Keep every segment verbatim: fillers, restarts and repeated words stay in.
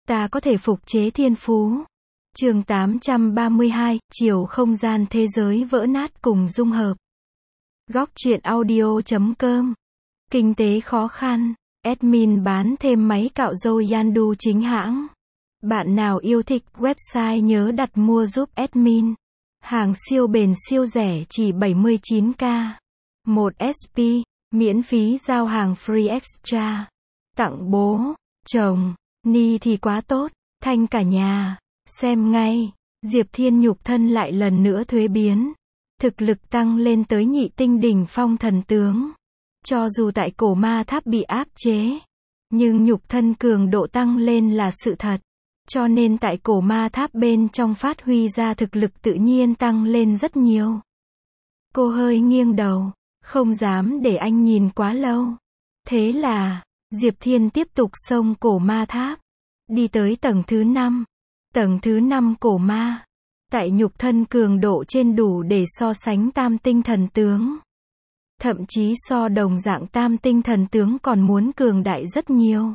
ta có thể phục chế thiên phú. Chương tám trăm ba mươi hai, chiều không gian thế giới vỡ nát cùng dung hợp. Góc truyện audio chấm com. Kinh tế khó khăn, admin bán thêm máy cạo râu Yandu chính hãng. Bạn nào yêu thích website nhớ đặt mua giúp admin. Hàng siêu bền siêu rẻ chỉ bảy mươi chín k. một ét pê, miễn phí giao hàng free extra. Tặng bố, chồng, ni thì quá tốt, thanh cả nhà. Xem ngay, Diệp Thiên nhục thân lại lần nữa thuế biến. Thực lực tăng lên tới nhị tinh đỉnh phong thần tướng. Cho dù tại cổ ma tháp bị áp chế, nhưng nhục thân cường độ tăng lên là sự thật. Cho nên tại cổ ma tháp bên trong phát huy ra thực lực tự nhiên tăng lên rất nhiều. Cô hơi nghiêng đầu, không dám để anh nhìn quá lâu. Thế là, Diệp Thiên tiếp tục xông cổ ma tháp. Đi tới tầng thứ năm. Tầng thứ năm cổ ma. Tại nhục thân cường độ trên đủ để so sánh tam tinh thần tướng. Thậm chí so đồng dạng tam tinh thần tướng còn muốn cường đại rất nhiều.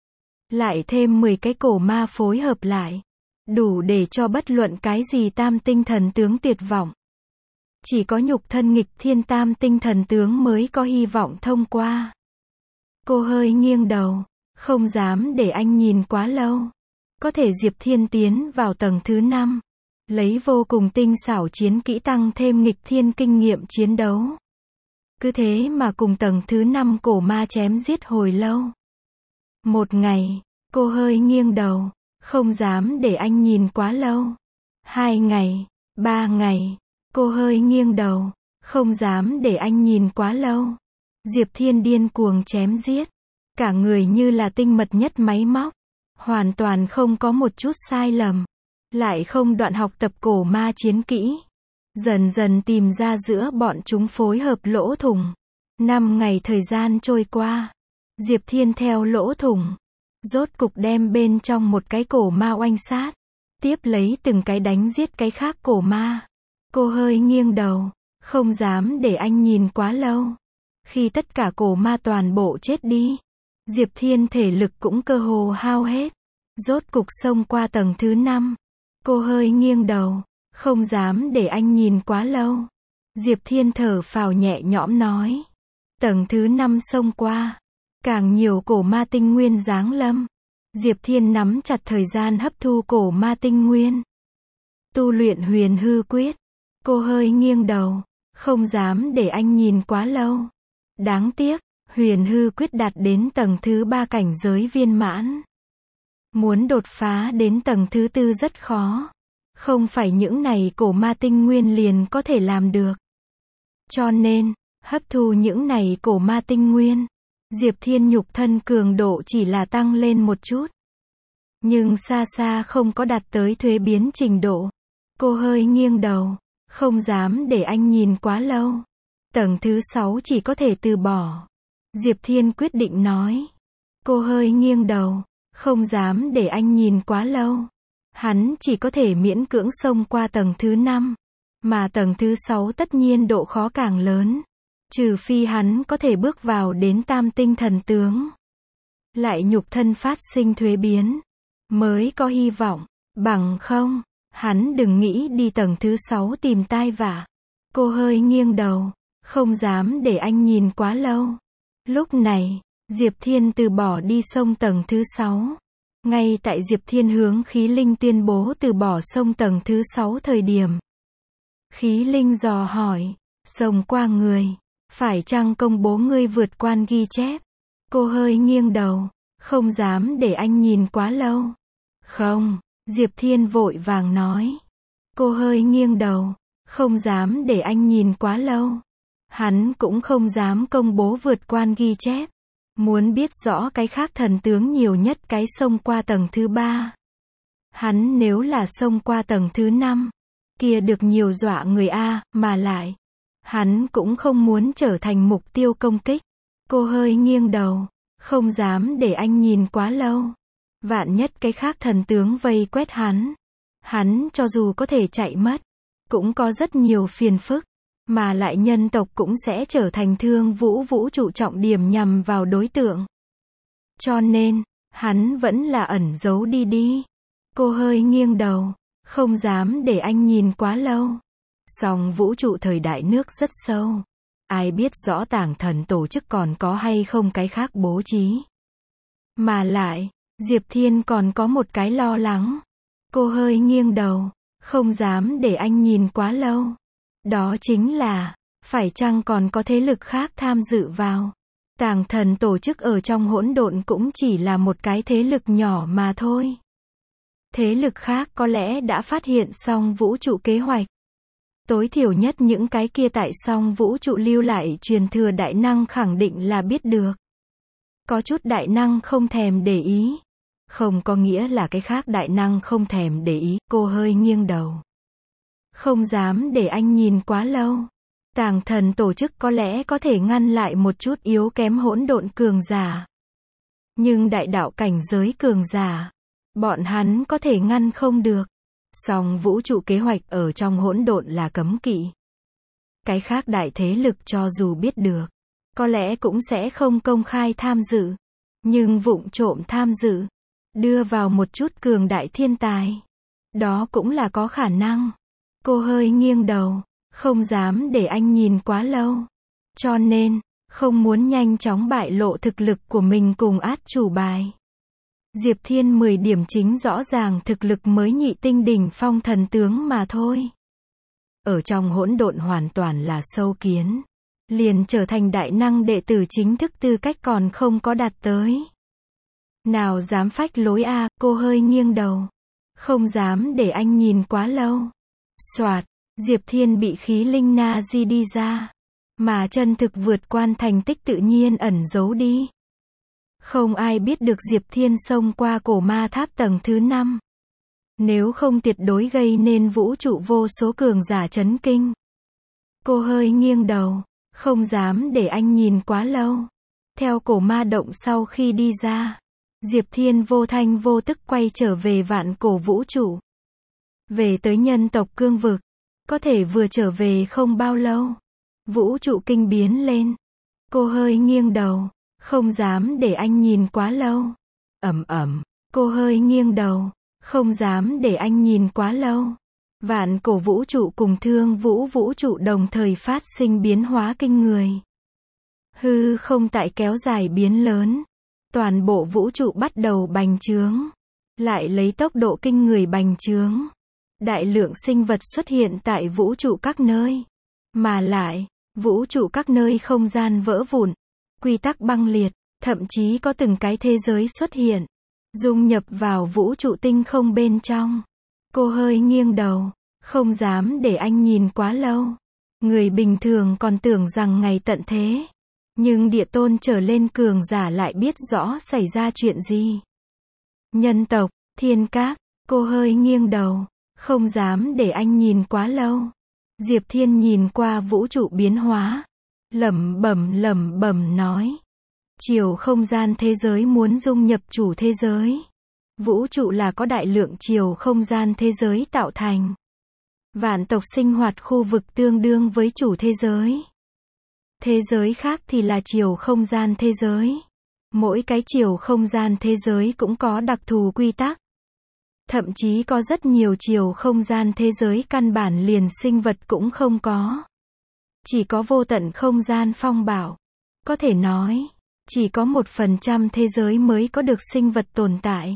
Lại thêm mười cái cổ ma phối hợp lại. Đủ để cho bất luận cái gì tam tinh thần tướng tuyệt vọng. Chỉ có nhục thân nghịch thiên tam tinh thần tướng mới có hy vọng thông qua. Cô hơi nghiêng đầu, không dám để anh nhìn quá lâu. Có thể Diệp Thiên tiến vào tầng thứ năm. Lấy vô cùng tinh xảo chiến kỹ tăng thêm nghịch thiên kinh nghiệm chiến đấu. Cứ thế mà cùng tầng thứ năm cổ ma chém giết hồi lâu. Một ngày, cô hơi nghiêng đầu, không dám để anh nhìn quá lâu. Hai ngày, ba ngày, cô hơi nghiêng đầu, không dám để anh nhìn quá lâu. Diệp Thiên điên cuồng chém giết. Cả người như là tinh mật nhất máy móc. Hoàn toàn không có một chút sai lầm. Lại không đoạn học tập cổ ma chiến kỹ. Dần dần tìm ra giữa bọn chúng phối hợp lỗ thủng. Năm ngày thời gian trôi qua. Diệp Thiên theo lỗ thủng. Rốt cục đem bên trong một cái cổ ma oanh sát. Tiếp lấy từng cái đánh giết cái khác cổ ma. Cô hơi nghiêng đầu. Không dám để anh nhìn quá lâu. Khi tất cả cổ ma toàn bộ chết đi. Diệp Thiên thể lực cũng cơ hồ hao hết. Rốt cục xông qua tầng thứ năm. Cô hơi nghiêng đầu. Không dám để anh nhìn quá lâu. Diệp Thiên thở phào nhẹ nhõm nói. Tầng thứ năm xông qua. Càng nhiều cổ ma tinh nguyên giáng lâm. Diệp Thiên nắm chặt thời gian hấp thu cổ ma tinh nguyên. Tu luyện huyền hư quyết. Cô hơi nghiêng đầu. Không dám để anh nhìn quá lâu. Đáng tiếc, huyền hư quyết đạt đến tầng thứ ba cảnh giới viên mãn. Muốn đột phá đến tầng thứ tư rất khó. Không phải những này cổ ma tinh nguyên liền có thể làm được. Cho nên, hấp thu những này cổ ma tinh nguyên. Diệp Thiên nhục thân cường độ chỉ là tăng lên một chút. Nhưng xa xa không có đạt tới thuế biến trình độ. Cô hơi nghiêng đầu. Không dám để anh nhìn quá lâu. Tầng thứ sáu chỉ có thể từ bỏ. Diệp Thiên quyết định nói. Cô hơi nghiêng đầu. Không dám để anh nhìn quá lâu. Hắn chỉ có thể miễn cưỡng xông qua tầng thứ năm. Mà tầng thứ sáu tất nhiên độ khó càng lớn. Trừ phi hắn có thể bước vào đến tam tinh thần tướng. Lại nhục thân phát sinh thuế biến. Mới có hy vọng. Bằng không, hắn đừng nghĩ đi tầng thứ sáu tìm tai vạ. Cô hơi nghiêng đầu. Không dám để anh nhìn quá lâu. Lúc này, Diệp Thiên từ bỏ đi sông tầng thứ sáu. Ngay tại Diệp Thiên hướng khí linh tuyên bố từ bỏ sông tầng thứ sáu thời điểm. Khí linh dò hỏi, sông qua người, phải chăng công bố ngươi vượt quan ghi chép? Cô hơi nghiêng đầu, không dám để anh nhìn quá lâu. Không, Diệp Thiên vội vàng nói. Cô hơi nghiêng đầu, không dám để anh nhìn quá lâu. Hắn cũng không dám công bố vượt quan ghi chép. Muốn biết rõ cái khác thần tướng nhiều nhất cái xông qua tầng thứ ba. Hắn nếu là xông qua tầng thứ năm, kia được nhiều dọa người A, mà lại. Hắn cũng không muốn trở thành mục tiêu công kích. Cô hơi nghiêng đầu, không dám để anh nhìn quá lâu. Vạn nhất cái khác thần tướng vây quét hắn. Hắn cho dù có thể chạy mất, cũng có rất nhiều phiền phức. Mà lại nhân tộc cũng sẽ trở thành thương vũ vũ trụ trọng điểm nhằm vào đối tượng. Cho nên, Hắn vẫn là ẩn giấu đi đi. Cô hơi nghiêng đầu, không dám để anh nhìn quá lâu. Song vũ trụ thời đại nước rất sâu. Ai biết rõ tàng thần tổ chức còn có hay không cái khác bố trí. Mà lại, Diệp Thiên còn có một cái lo lắng. Cô hơi nghiêng đầu, không dám để anh nhìn quá lâu. Đó chính là, phải chăng còn có thế lực khác tham dự vào. Tàng thần tổ chức ở trong hỗn độn cũng chỉ là một cái thế lực nhỏ mà thôi. Thế lực khác có lẽ đã phát hiện xong vũ trụ kế hoạch. Tối thiểu nhất những cái kia tại song vũ trụ lưu lại truyền thừa đại năng khẳng định là biết được. Có chút đại năng không thèm để ý. Không có nghĩa là cái khác đại năng không thèm để ý. Cô hơi nghiêng đầu. Không dám để anh nhìn quá lâu. Tàng thần tổ chức có lẽ có thể ngăn lại một chút yếu kém hỗn độn cường giả. Nhưng đại đạo cảnh giới cường giả, bọn hắn có thể ngăn không được. Song vũ trụ kế hoạch ở trong hỗn độn là cấm kỵ. Cái khác đại thế lực cho dù biết được, có lẽ cũng sẽ không công khai tham dự. Nhưng vụng trộm tham dự, đưa vào một chút cường đại thiên tài. Đó cũng là có khả năng. Cô hơi nghiêng đầu, không dám để anh nhìn quá lâu. Cho nên, không muốn nhanh chóng bại lộ thực lực của mình cùng át chủ bài. Diệp Thiên mười điểm chính rõ ràng thực lực mới nhị tinh đỉnh phong thần tướng mà thôi. Ở trong hỗn độn hoàn toàn là sâu kiến. Liền trở thành đại năng đệ tử chính thức tư cách còn không có đạt tới. Nào dám phách lối a, à, cô hơi nghiêng đầu. Không dám để anh nhìn quá lâu. Soạt, Diệp Thiên bị khí linh na di đi ra. Mà chân thực vượt quan thành tích tự nhiên ẩn giấu đi. Không ai biết được Diệp Thiên xông qua cổ ma tháp tầng thứ năm. Nếu không tuyệt đối gây nên vũ trụ vô số cường giả chấn kinh. Cô hơi nghiêng đầu, không dám để anh nhìn quá lâu. Theo cổ ma động sau khi đi ra, Diệp Thiên vô thanh vô tức quay trở về vạn cổ vũ trụ. Về tới nhân tộc cương vực, có thể vừa trở về không bao lâu. Vũ trụ kinh biến lên. Cô hơi nghiêng đầu, không dám để anh nhìn quá lâu. Ầm ầm, cô hơi nghiêng đầu, không dám để anh nhìn quá lâu. Vạn cổ vũ trụ cùng thương vũ vũ trụ đồng thời phát sinh biến hóa kinh người. Hư không tại kéo dài biến lớn. Toàn bộ vũ trụ bắt đầu bành trướng. Lại lấy tốc độ kinh người bành trướng. Đại lượng sinh vật xuất hiện tại vũ trụ các nơi. Mà lại, vũ trụ các nơi không gian vỡ vụn. Quy tắc băng liệt, thậm chí có từng cái thế giới xuất hiện. Dung nhập vào vũ trụ tinh không bên trong. Cô hơi nghiêng đầu, không dám để anh nhìn quá lâu. Người bình thường còn tưởng rằng ngày tận thế. Nhưng địa tôn trở lên cường giả lại biết rõ xảy ra chuyện gì. Nhân tộc, thiên các, cô hơi nghiêng đầu, không dám để anh nhìn quá lâu. Diệp Thiên nhìn qua vũ trụ biến hóa. Lẩm bẩm lẩm bẩm nói. Chiều không gian thế giới muốn dung nhập chủ thế giới. Vũ trụ là có đại lượng chiều không gian thế giới tạo thành. Vạn tộc sinh hoạt khu vực tương đương với chủ thế giới. Thế giới khác thì là chiều không gian thế giới. Mỗi cái chiều không gian thế giới cũng có đặc thù quy tắc. Thậm chí có rất nhiều chiều không gian thế giới căn bản liền sinh vật cũng không có. Chỉ có vô tận không gian phong bảo. Có thể nói, chỉ có một phần trăm thế giới mới có được sinh vật tồn tại.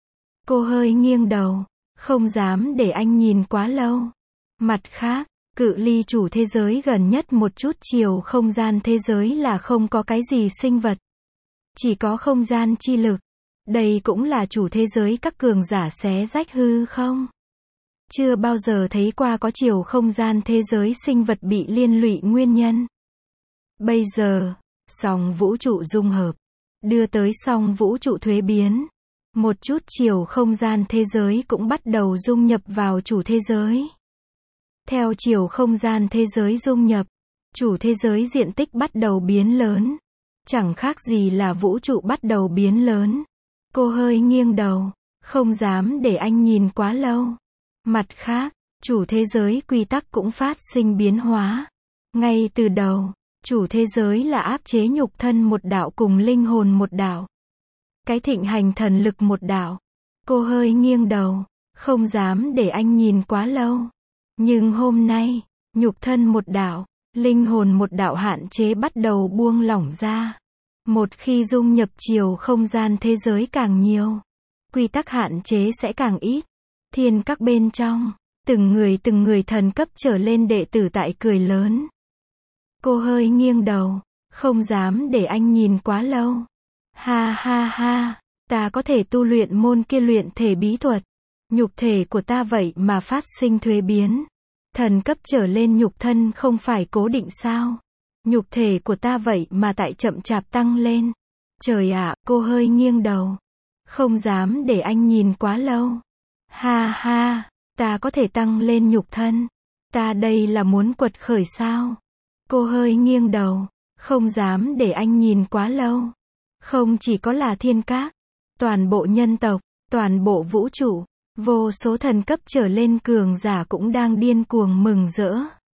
Cô hơi nghiêng đầu, không dám để anh nhìn quá lâu. Mặt khác, cự ly chủ thế giới gần nhất một chút chiều không gian thế giới là không có cái gì sinh vật. Chỉ có không gian chi lực. Đây cũng là chủ thế giới các cường giả xé rách hư không. Chưa bao giờ thấy qua có chiều không gian thế giới sinh vật bị liên lụy nguyên nhân. Bây giờ, song vũ trụ dung hợp, đưa tới song vũ trụ thuế biến. Một chút chiều không gian thế giới cũng bắt đầu dung nhập vào chủ thế giới. Theo chiều không gian thế giới dung nhập, chủ thế giới diện tích bắt đầu biến lớn. Chẳng khác gì là vũ trụ bắt đầu biến lớn. Cô hơi nghiêng đầu, không dám để anh nhìn quá lâu. Mặt khác, chủ thế giới quy tắc cũng phát sinh biến hóa. Ngay từ đầu, chủ thế giới là áp chế nhục thân một đạo cùng linh hồn một đạo. cái thịnh hành thần lực một đạo. Cô hơi nghiêng đầu, không dám để anh nhìn quá lâu. Nhưng hôm nay, nhục thân một đạo, linh hồn một đạo hạn chế bắt đầu buông lỏng ra. Một khi dung nhập chiều không gian thế giới càng nhiều, quy tắc hạn chế sẽ càng ít. Thiên các bên trong, từng người từng người thần cấp trở lên đệ tử tại cười lớn. Cô hơi nghiêng đầu, không dám để anh nhìn quá lâu. Ha ha ha, ta có thể tu luyện môn kia luyện thể bí thuật. Nhục thể của ta vậy mà phát sinh thuế biến. Thần cấp trở lên nhục thân không phải cố định sao? Nhục thể của ta vậy mà tại chậm chạp tăng lên. Trời ạ, cô hơi nghiêng đầu. Không dám để anh nhìn quá lâu. Ha ha, ta có thể tăng lên nhục thân. Ta đây là muốn quật khởi sao? Cô hơi nghiêng đầu. Không dám để anh nhìn quá lâu. Không chỉ có là thiên các, toàn bộ nhân tộc, toàn bộ vũ trụ, vô số thần cấp trở lên cường giả cũng đang điên cuồng mừng rỡ.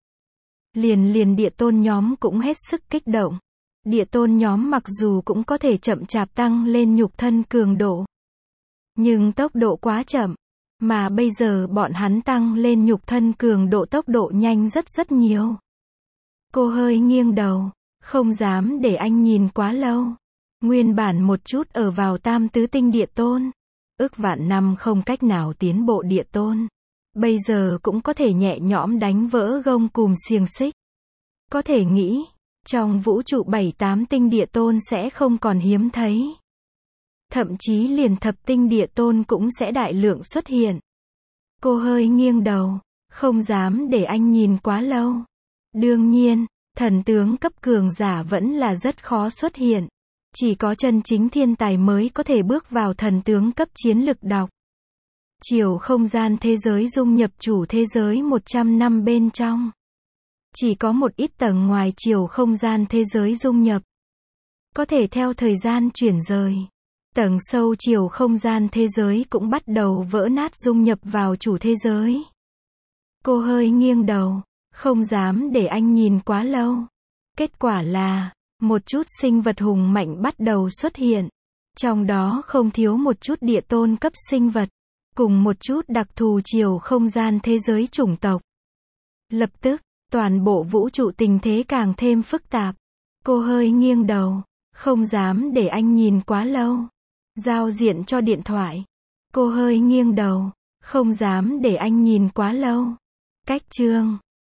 Liền liền địa tôn nhóm cũng hết sức kích động. Địa tôn nhóm mặc dù cũng có thể chậm chạp tăng lên nhục thân cường độ, nhưng tốc độ quá chậm. Mà bây giờ bọn hắn tăng lên nhục thân cường độ tốc độ nhanh rất rất nhiều. Cô hơi nghiêng đầu, không dám để anh nhìn quá lâu. Nguyên bản một chút ở vào tam tứ tinh địa tôn, ức vạn năm không cách nào tiến bộ địa tôn, bây giờ cũng có thể nhẹ nhõm đánh vỡ gông cùm xiềng xích. Có thể nghĩ, trong vũ trụ bảy tám tinh địa tôn sẽ không còn hiếm thấy. Thậm chí liền thập tinh địa tôn cũng sẽ đại lượng xuất hiện. Cô hơi nghiêng đầu, không dám để anh nhìn quá lâu. Đương nhiên, thần tướng cấp cường giả vẫn là rất khó xuất hiện. Chỉ có chân chính thiên tài mới có thể bước vào thần tướng cấp chiến lực đọc. Chiều không gian thế giới dung nhập chủ thế giới một trăm năm bên trong. Chỉ có một ít tầng ngoài chiều không gian thế giới dung nhập. Có thể theo thời gian chuyển rời. Tầng sâu chiều không gian thế giới cũng bắt đầu vỡ nát dung nhập vào chủ thế giới. Cô hơi nghiêng đầu, không dám để anh nhìn quá lâu. Kết quả là, một chút sinh vật hùng mạnh bắt đầu xuất hiện. Trong đó không thiếu một chút địa tôn cấp sinh vật, cùng một chút đặc thù chiều không gian thế giới chủng tộc. Lập tức, toàn bộ vũ trụ tình thế càng thêm phức tạp. Cô hơi nghiêng đầu, không dám để anh nhìn quá lâu. Giao diện cho điện thoại. Cô hơi nghiêng đầu, không dám để anh nhìn quá lâu. Cách chương